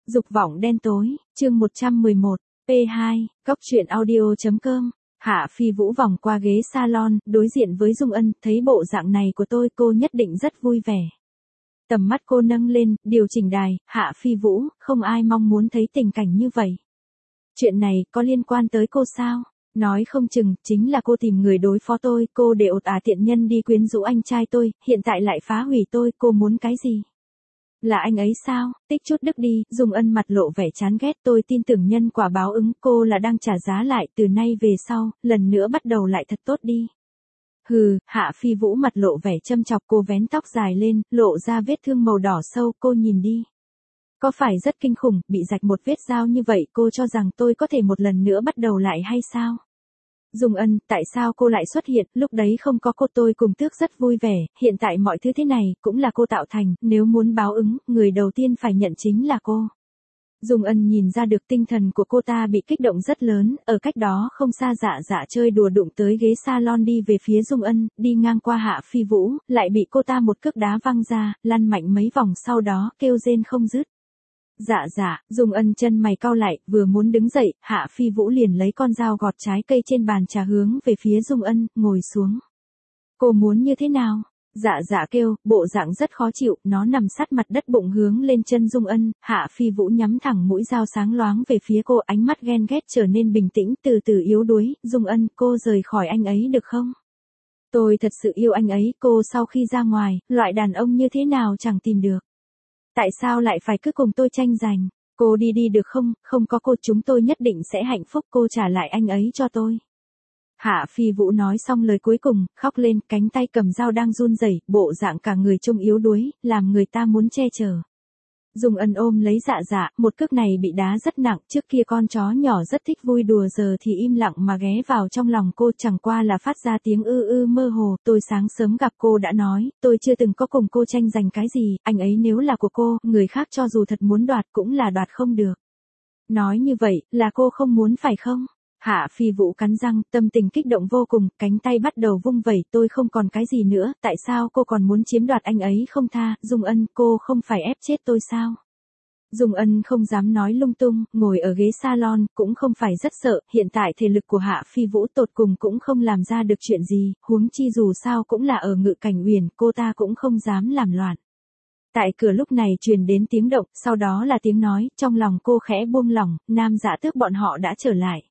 Dục vọng đen tối, chương 111, P2, Cóc truyện audio.com. Hạ Phi Vũ vòng qua ghế salon, đối diện với Dung Ân, thấy bộ dạng này của tôi cô nhất định rất vui vẻ. Tầm mắt cô nâng lên, điều chỉnh đài, Hạ Phi Vũ, không ai mong muốn thấy tình cảnh như vậy. Chuyện này có liên quan tới cô sao? Nói không chừng, chính là cô tìm người đối phó tôi, cô để ột tiện nhân đi quyến rũ anh trai tôi, hiện tại lại phá hủy tôi, cô muốn cái gì? Là anh ấy sao? Tích chút đức đi, Dung Ân mặt lộ vẻ chán ghét, tôi tin tưởng nhân quả báo ứng, cô là đang trả giá lại, từ nay về sau, lần nữa bắt đầu lại thật tốt đi. Hừ, Hạ Phi Vũ mặt lộ vẻ châm chọc, cô vén tóc dài lên, lộ ra vết thương màu đỏ sâu, cô nhìn đi. Có phải rất kinh khủng, bị rạch một vết dao như vậy, cô cho rằng tôi có thể một lần nữa bắt đầu lại hay sao? Dung Ân, tại sao cô lại xuất hiện, lúc đấy không có cô tôi cùng Tước rất vui vẻ, hiện tại mọi thứ thế này, cũng là cô tạo thành, nếu muốn báo ứng, người đầu tiên phải nhận chính là cô. Dung Ân nhìn ra được tinh thần của cô ta bị kích động rất lớn, ở cách đó không xa Dạ chơi đùa đụng tới ghế salon đi về phía Dung Ân, đi ngang qua Hạ Phi Vũ, lại bị cô ta một cước đá văng ra, lăn mạnh mấy vòng sau đó, kêu rên không dứt. Dung Ân chân mày cau lại, vừa muốn đứng dậy, Hạ Phi Vũ liền lấy con dao gọt trái cây trên bàn trà hướng về phía Dung Ân, ngồi xuống. Cô muốn như thế nào? Dạ kêu, bộ dạng rất khó chịu, nó nằm sát mặt đất bụng hướng lên chân Dung Ân, Hạ Phi Vũ nhắm thẳng mũi dao sáng loáng về phía cô, ánh mắt ghen ghét trở nên bình tĩnh, từ từ yếu đuối, Dung Ân, cô rời khỏi anh ấy được không? Tôi thật sự yêu anh ấy, cô sau khi ra ngoài, loại đàn ông như thế nào chẳng tìm được. Tại sao lại phải cứ cùng tôi tranh giành? Cô đi được không? Không có cô chúng tôi nhất định sẽ hạnh phúc, cô trả lại anh ấy cho tôi. Hạ Phi Vũ nói xong lời cuối cùng, khóc lên, cánh tay cầm dao đang run rẩy, bộ dạng cả người trông yếu đuối, làm người ta muốn che chở. Dung Ân ôm lấy dạ, một cước này bị đá rất nặng, trước kia con chó nhỏ rất thích vui đùa giờ thì im lặng mà ghé vào trong lòng cô, chẳng qua là phát ra tiếng ư mơ hồ, tôi sáng sớm gặp cô đã nói, tôi chưa từng có cùng cô tranh giành cái gì, anh ấy nếu là của cô, người khác cho dù thật muốn đoạt cũng là đoạt không được. Nói như vậy, là cô không muốn phải không? Hạ Phi Vũ cắn răng, tâm tình kích động vô cùng, cánh tay bắt đầu vung vẩy, tôi không còn cái gì nữa, tại sao cô còn muốn chiếm đoạt anh ấy không tha, Dung Ân, cô không phải ép chết tôi sao? Dung Ân không dám nói lung tung, ngồi ở ghế salon, cũng không phải rất sợ, hiện tại thể lực của Hạ Phi Vũ tột cùng cũng không làm ra được chuyện gì, huống chi dù sao cũng là ở Ngự Cảnh Uyển, cô ta cũng không dám làm loạn. Tại cửa lúc này truyền đến tiếng động, sau đó là tiếng nói, trong lòng cô khẽ buông lỏng, Nam Dạ Tước bọn họ đã trở lại.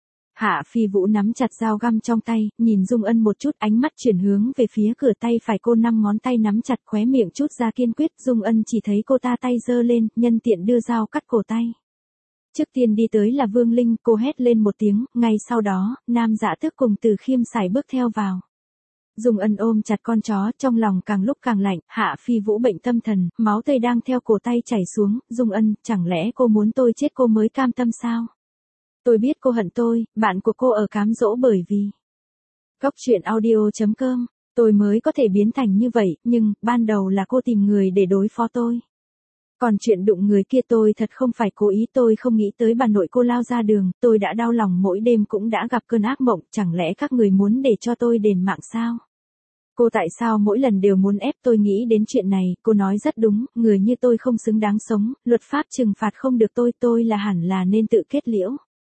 Hạ Phi Vũ nắm chặt dao găm trong tay, nhìn Dung Ân một chút, ánh mắt chuyển hướng về phía cửa, tay phải cô 5 ngón tay nắm chặt, khóe miệng chút ra kiên quyết, Dung Ân chỉ thấy cô ta tay giơ lên, nhân tiện đưa dao cắt cổ tay. Trước tiên đi tới là Vương Linh, cô hét lên một tiếng, ngay sau đó, Nam Dạ Tước cùng Từ Khiêm Sải bước theo vào. Dung Ân ôm chặt con chó, trong lòng càng lúc càng lạnh, Hạ Phi Vũ bệnh tâm thần, máu tươi đang theo cổ tay chảy xuống, Dung Ân, chẳng lẽ cô muốn tôi chết cô mới cam tâm sao? Tôi biết cô hận tôi, bạn của cô ở cám dỗ bởi vì Cóc truyện audio.com, tôi mới có thể biến thành như vậy, nhưng, ban đầu là cô tìm người để đối phó tôi. Còn chuyện đụng người kia tôi thật không phải cố ý, tôi không nghĩ tới bà nội cô lao ra đường, tôi đã đau lòng mỗi đêm cũng đã gặp cơn ác mộng, chẳng lẽ các người muốn để cho tôi đền mạng sao? Cô tại sao mỗi lần đều muốn ép tôi nghĩ đến chuyện này, cô nói rất đúng, người như tôi không xứng đáng sống, luật pháp trừng phạt không được tôi là hẳn là nên tự kết liễu.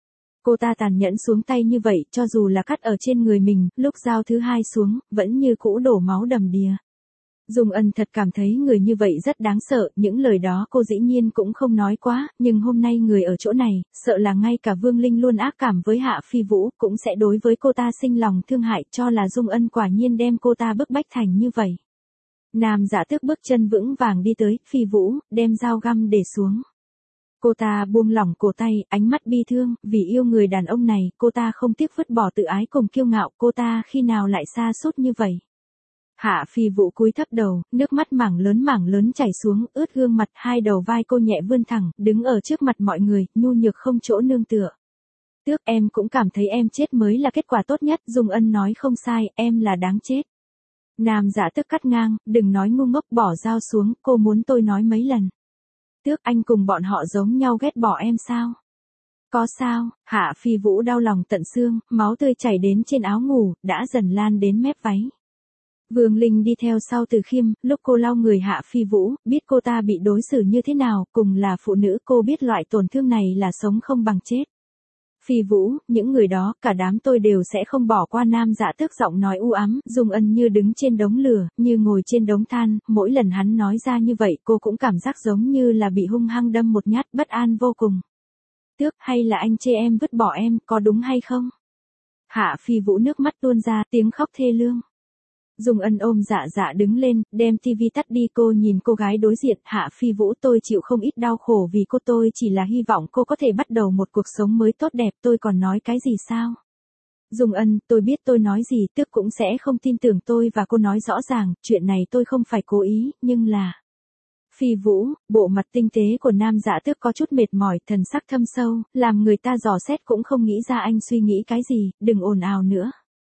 Cô ta tàn nhẫn xuống tay như vậy, cho dù là cắt ở trên người mình, lúc dao thứ hai xuống, vẫn như cũ đổ máu đầm đìa. Dung Ân thật cảm thấy người như vậy rất đáng sợ, những lời đó cô dĩ nhiên cũng không nói quá, nhưng hôm nay người ở chỗ này, sợ là ngay cả Vương Linh luôn ác cảm với Hạ Phi Vũ, cũng sẽ đối với cô ta sinh lòng thương hại, cho là Dung Ân quả nhiên đem cô ta bức bách thành như vậy. Nam Dạ Tước bước chân vững vàng đi tới, Phi Vũ, đem dao găm để xuống. Cô ta buông lỏng cổ tay, ánh mắt bi thương, vì yêu người đàn ông này, cô ta không tiếc vứt bỏ tự ái cùng kiêu ngạo, cô ta khi nào lại sa sút như vậy. Hạ Phi Vũ cúi thấp đầu, nước mắt mảng lớn chảy xuống, ướt gương mặt, hai đầu vai cô nhẹ vươn thẳng, đứng ở trước mặt mọi người, nhu nhược không chỗ nương tựa. Tước, em cũng cảm thấy em chết mới là kết quả tốt nhất, Dung Ân nói không sai, em là đáng chết. Nam Dạ Tước cắt ngang, đừng nói ngu ngốc, bỏ dao xuống, cô muốn tôi nói mấy lần. Tước, anh cùng bọn họ giống nhau ghét bỏ em sao? Có sao? Hạ Phi Vũ đau lòng tận xương, máu tươi chảy đến trên áo ngủ, đã dần lan đến mép váy. Vương Linh đi theo sau Từ Khiêm, lúc cô lau người Hạ Phi Vũ, biết cô ta bị đối xử như thế nào, cùng là phụ nữ cô biết loại tổn thương này là sống không bằng chết. Phi Vũ, những người đó, cả đám tôi đều sẽ không bỏ qua. Nam Dạ Tước giọng nói u ám, Dung Ân như đứng trên đống lửa, như ngồi trên đống than, mỗi lần hắn nói ra như vậy cô cũng cảm giác giống như là bị hung hăng đâm một nhát, bất an vô cùng. Tước, hay là anh chê em vứt bỏ em, có đúng hay không? Hạ Phi Vũ nước mắt tuôn ra, tiếng khóc thê lương. Dung Ân ôm Dạ Dạ đứng lên, đem tivi tắt đi. Cô nhìn cô gái đối diện. Hạ Phi Vũ, tôi chịu không ít đau khổ vì cô, tôi chỉ là hy vọng cô có thể bắt đầu một cuộc sống mới tốt đẹp. Tôi còn nói cái gì sao? Dung Ân, tôi biết tôi nói gì Tước cũng sẽ không tin tưởng tôi và cô nói rõ ràng, chuyện này tôi không phải cố ý, nhưng là... Phi Vũ, bộ mặt tinh tế của Nam Dạ Tước có chút mệt mỏi, thần sắc thâm sâu, làm người ta dò xét cũng không nghĩ ra anh suy nghĩ cái gì, đừng ồn ào nữa.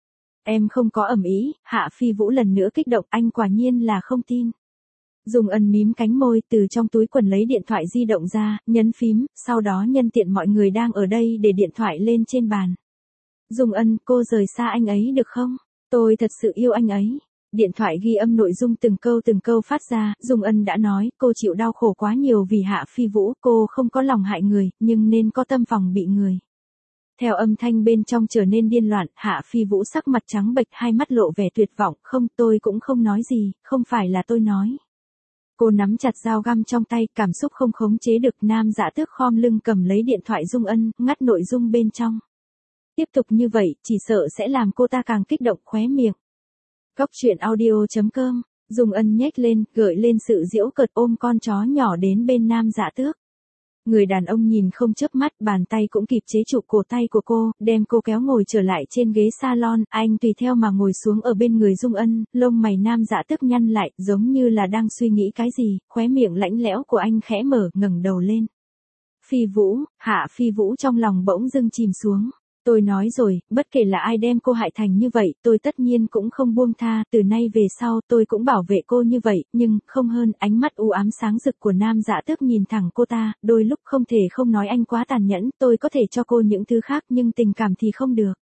Em không có ầm ĩ. Hạ Phi Vũ lần nữa kích động, anh quả nhiên là không tin. Dung Ân mím cánh môi, từ trong túi quần lấy điện thoại di động ra, nhấn phím, sau đó nhân tiện mọi người đang ở đây để điện thoại lên trên bàn. Dung Ân, cô rời xa anh ấy được không? Tôi thật sự yêu anh ấy. Điện thoại ghi âm nội dung từng câu phát ra. Dung Ân đã nói, cô chịu đau khổ quá nhiều vì Hạ Phi Vũ, cô không có lòng hại người, nhưng nên có tâm phòng bị người. Theo âm thanh bên trong trở nên điên loạn, Hạ Phi Vũ sắc mặt trắng bệch, hai mắt lộ vẻ tuyệt vọng, không, tôi cũng không nói gì, không phải là tôi nói. Cô nắm chặt dao găm trong tay, cảm xúc không khống chế được. Nam Dạ Tước khom lưng cầm lấy điện thoại Dung Ân, ngắt nội dung bên trong. Tiếp tục như vậy, chỉ sợ sẽ làm cô ta càng kích động. Khóe miệng. Góc truyện audio.com, Dung Ân nhếch lên, gợi lên sự giễu cợt, ôm con chó nhỏ đến bên Nam Dạ Tước. Người đàn ông nhìn không chớp mắt, bàn tay cũng kịp chế trụ cổ tay của cô, đem cô kéo ngồi trở lại trên ghế salon. Anh tùy theo mà ngồi xuống ở bên người Dung Ân, lông mày Nam Dạ Tước nhăn lại, giống như là đang suy nghĩ cái gì, khóe miệng lạnh lẽo của anh khẽ mở, ngẩng đầu lên. Phi Vũ, Hạ Phi Vũ trong lòng bỗng dưng chìm xuống. Tôi nói rồi, bất kể là ai đem cô hại thành như vậy, tôi tất nhiên cũng không buông tha, từ nay về sau tôi cũng bảo vệ cô như vậy, nhưng, không hơn. Ánh mắt u ám sáng rực của Nam Dạ Tước nhìn thẳng cô ta, đôi lúc không thể không nói anh quá tàn nhẫn, tôi có thể cho cô những thứ khác nhưng tình cảm thì không được.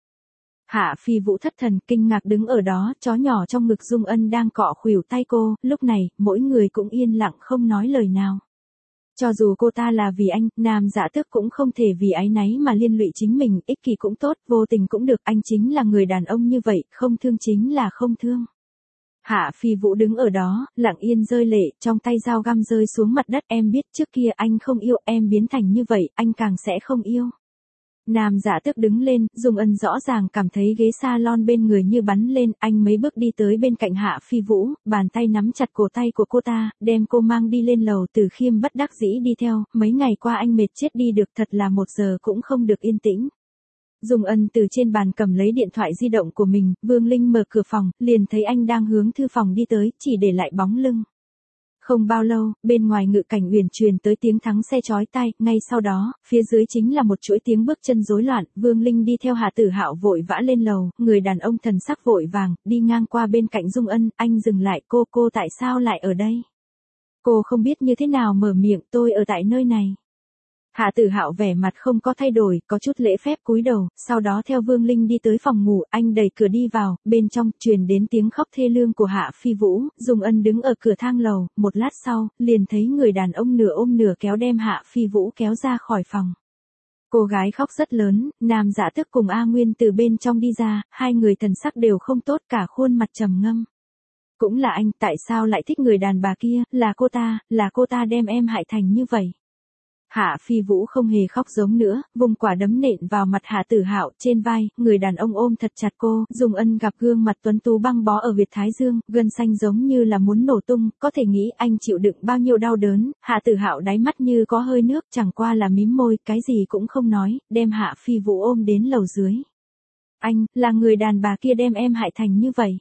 Hạ Phi Vũ thất thần, kinh ngạc đứng ở đó, chó nhỏ trong ngực Dung Ân đang cọ khuỷu tay cô, lúc này, mỗi người cũng yên lặng không nói lời nào. Cho dù cô ta là vì anh, Nam Dạ Tước cũng không thể vì áy náy mà liên lụy chính mình, ích kỷ cũng tốt, vô tình cũng được, anh chính là người đàn ông như vậy, không thương chính là không thương. Hạ Phi Vũ đứng ở đó, lặng yên rơi lệ, trong tay dao găm rơi xuống mặt đất. Em biết trước kia anh không yêu, em biến thành như vậy, anh càng sẽ không yêu. Nam Dạ Tước đứng lên, Dung Ân rõ ràng cảm thấy ghế salon bên người như bắn lên, anh mấy bước đi tới bên cạnh Hạ Phi Vũ, bàn tay nắm chặt cổ tay của cô ta, đem cô mang đi lên lầu. Từ Khiêm bất đắc dĩ đi theo, mấy ngày qua anh mệt chết đi được, thật là 1 giờ cũng không được yên tĩnh. Dung Ân từ trên bàn cầm lấy điện thoại di động của mình, Vương Linh mở cửa phòng, liền thấy anh đang hướng thư phòng đi tới, chỉ để lại bóng lưng. Không bao lâu, bên ngoài Ngự Cảnh Uyển truyền tới tiếng thắng xe chói tai, ngay sau đó, phía dưới chính là một chuỗi tiếng bước chân rối loạn. Vương Linh đi theo Hà Tử Hạo vội vã lên lầu, người đàn ông thần sắc vội vàng, đi ngang qua bên cạnh Dung Ân, anh dừng lại. Cô tại sao lại ở đây? Cô không biết như thế nào mở miệng, tôi ở tại nơi này. Hạ Tử Hạo vẻ mặt không có thay đổi, có chút lễ phép cúi đầu, sau đó theo Vương Linh đi tới phòng ngủ, anh đẩy cửa đi vào, bên trong truyền đến tiếng khóc thê lương của Hạ Phi Vũ. Dung Ân đứng ở cửa thang lầu, một lát sau, liền thấy người đàn ông nửa ôm nửa kéo đem Hạ Phi Vũ kéo ra khỏi phòng. Cô gái khóc rất lớn, Nam Dạ Tước cùng A Nguyên từ bên trong đi ra, hai người thần sắc đều không tốt, cả khuôn mặt trầm ngâm. Cũng là anh, tại sao lại thích người đàn bà kia, là cô ta đem em hại thành như vậy. Hạ Phi Vũ không hề khóc giống nữa, vùng quả đấm nện vào mặt Hạ Tử Hạo trên vai, người đàn ông ôm thật chặt cô. Dung Ân gặp gương mặt tuấn tú băng bó ở huyệt thái dương, gân xanh giống như là muốn nổ tung, có thể nghĩ anh chịu đựng bao nhiêu đau đớn. Hạ Tử Hạo đáy mắt như có hơi nước, chẳng qua là mím môi, cái gì cũng không nói, đem Hạ Phi Vũ ôm đến lầu dưới. Anh, là người đàn bà kia đem em hại thành như vậy.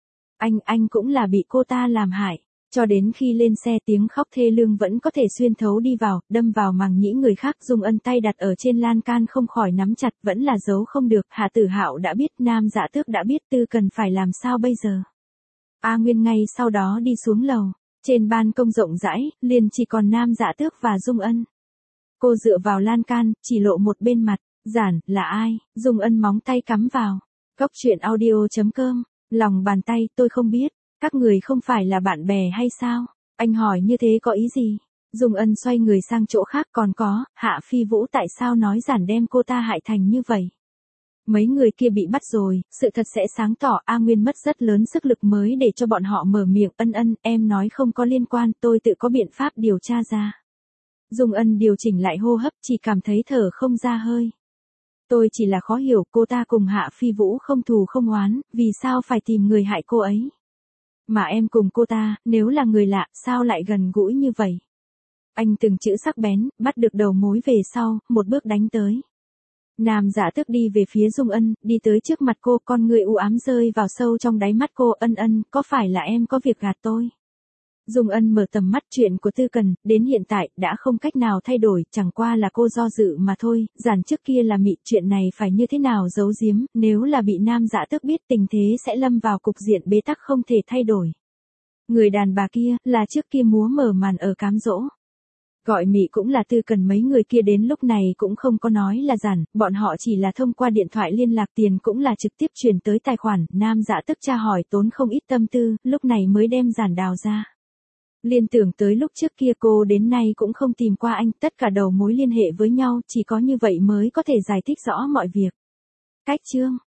Anh cũng là bị cô ta làm hại. Cho đến khi lên xe, tiếng khóc thê lương vẫn có thể xuyên thấu đi vào, đâm vào màng nhĩ người khác. Dung Ân tay đặt ở trên lan can không khỏi nắm chặt, vẫn là giấu không được. Hạ Tử Hạo đã biết, Nam Dạ Tước đã biết, Tư cần phải làm sao bây giờ. A Nguyên ngay sau đó đi xuống lầu, trên ban công rộng rãi, liền chỉ còn Nam Dạ Tước và Dung Ân. Cô dựa vào lan can, chỉ lộ một bên mặt, Giản, là ai? Dung Ân móng tay cắm vào. Góc truyện audio.com, lòng bàn tay, tôi không biết. Các người không phải là bạn bè hay sao? Anh hỏi như thế có ý gì? Dung Ân xoay người sang chỗ khác, còn có, Hạ Phi Vũ tại sao nói giản đem cô ta hại thành như vậy? Mấy người kia bị bắt rồi, sự thật sẽ sáng tỏ. A Nguyên mất rất lớn sức lực mới để cho bọn họ mở miệng. Ân, em nói không có liên quan, tôi tự có biện pháp điều tra ra. Dung Ân điều chỉnh lại hô hấp, chỉ cảm thấy thở không ra hơi. Tôi chỉ là khó hiểu, cô ta cùng Hạ Phi Vũ không thù không oán, vì sao phải tìm người hại cô ấy? Mà em cùng cô ta, nếu là người lạ, sao lại gần gũi như vậy? Anh từng chữ sắc bén, bắt được đầu mối về sau, một bước đánh tới. Nam Dạ Tước đi về phía Dung Ân, đi tới trước mặt cô, con người u ám rơi vào sâu trong đáy mắt cô. Ân, có phải là em có việc gạt tôi? Dung Ân mở tầm mắt, chuyện của Tư Cần, đến hiện tại, đã không cách nào thay đổi, chẳng qua là cô do dự mà thôi. Giản trước kia là mị, chuyện này phải như thế nào giấu giếm, nếu là bị Nam Dạ Tước biết, tình thế sẽ lâm vào cục diện bế tắc không thể thay đổi. Người đàn bà kia, là trước kia múa mở màn ở cám dỗ. Gọi mị cũng là Tư Cần, mấy người kia đến lúc này cũng không có nói là giản, bọn họ chỉ là thông qua điện thoại liên lạc, tiền cũng là trực tiếp chuyển tới tài khoản. Nam Dạ Tước tra hỏi tốn không ít tâm tư, lúc này mới đem giản đào ra. Liên tưởng tới lúc trước kia cô đến nay cũng không tìm qua anh, tất cả đầu mối liên hệ với nhau, chỉ có như vậy mới có thể giải thích rõ mọi việc. Cách chương